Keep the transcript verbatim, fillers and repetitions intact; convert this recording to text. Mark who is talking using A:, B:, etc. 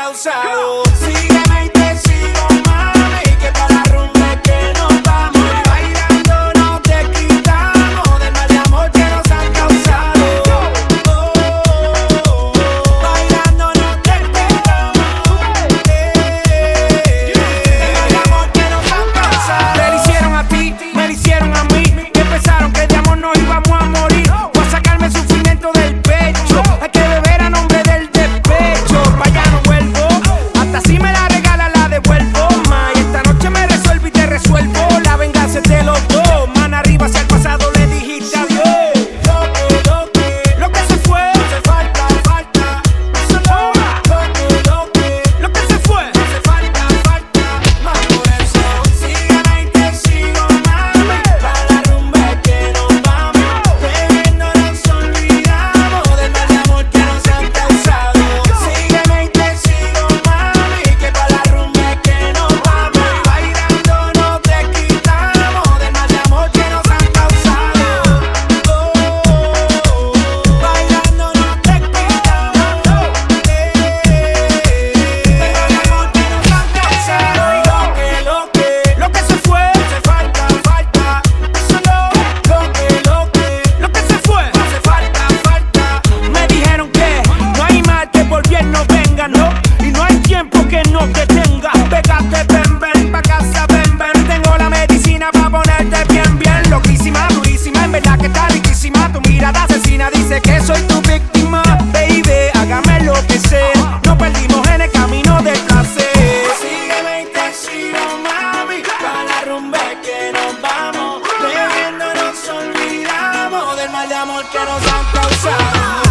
A: causado. Sígueme y te sigo, mami, que para la rumba es que nos vamos. Y bailando no te quitamos del mal de amor que nos han causado. Oh, oh, oh, bailando no te quitamos eh, del mal de amor que nos han causado.
B: Te lo hicieron a ti, me lo hicieron a mí, que pensaron que de amor nos íbamos a morir. Voy a sacarme el sufrimiento del pecho, hay que beber a nombre del despecho. Pa' allá no vuelvo, hasta si me la regala la devuelvo. Ma, y esta noche me resuelvo y te resuelvo. La venganza es de los dos, man arriba hacia el pasado le dijiste adiós.
A: Lo que, lo que,
B: Lo que se fue,
A: hace falta, falta.
B: eso no va.
A: Lo que, lo que,
B: Lo que se fue,
A: hace falta, falta. Más por eso, sígueme y te sigo, mami. Para la rumba es que nos vamos. Bebiendo nos olvidamos del mal de amor que nos han causado. Sígueme y te sigo, mami, que para la rumba es que nos vamos. Y bailando no te quitamos del mal de amor que nos han causado. Oh, bailando no te quitamos eh, del mal de amor que nos han causado. Y lo que, lo que,
B: lo que se fue,
A: hace falta, falta.
B: eso no.
A: Lo que, lo que,
B: Lo que se fue,
A: hace falta, falta.
B: me dijeron que no hay mal que por bien no venga, no. Y no hay tiempo que no te tenga. Pégate, ven, ven, pa' casa, ven, ven. Tengo la medicina pa' ponerte bien, bien. Loquísima, durísima, en verdad que está riquísima. Tu mirada asesina dice que soy tu víctima. Baby, hágame lo que sea. Nos perdimos en el camino del placer.
A: Sígueme y te sigo, mami. Pa' la rumba es que nos vamos. Bebiendo nos olvidamos del mal de amor que nos han causado.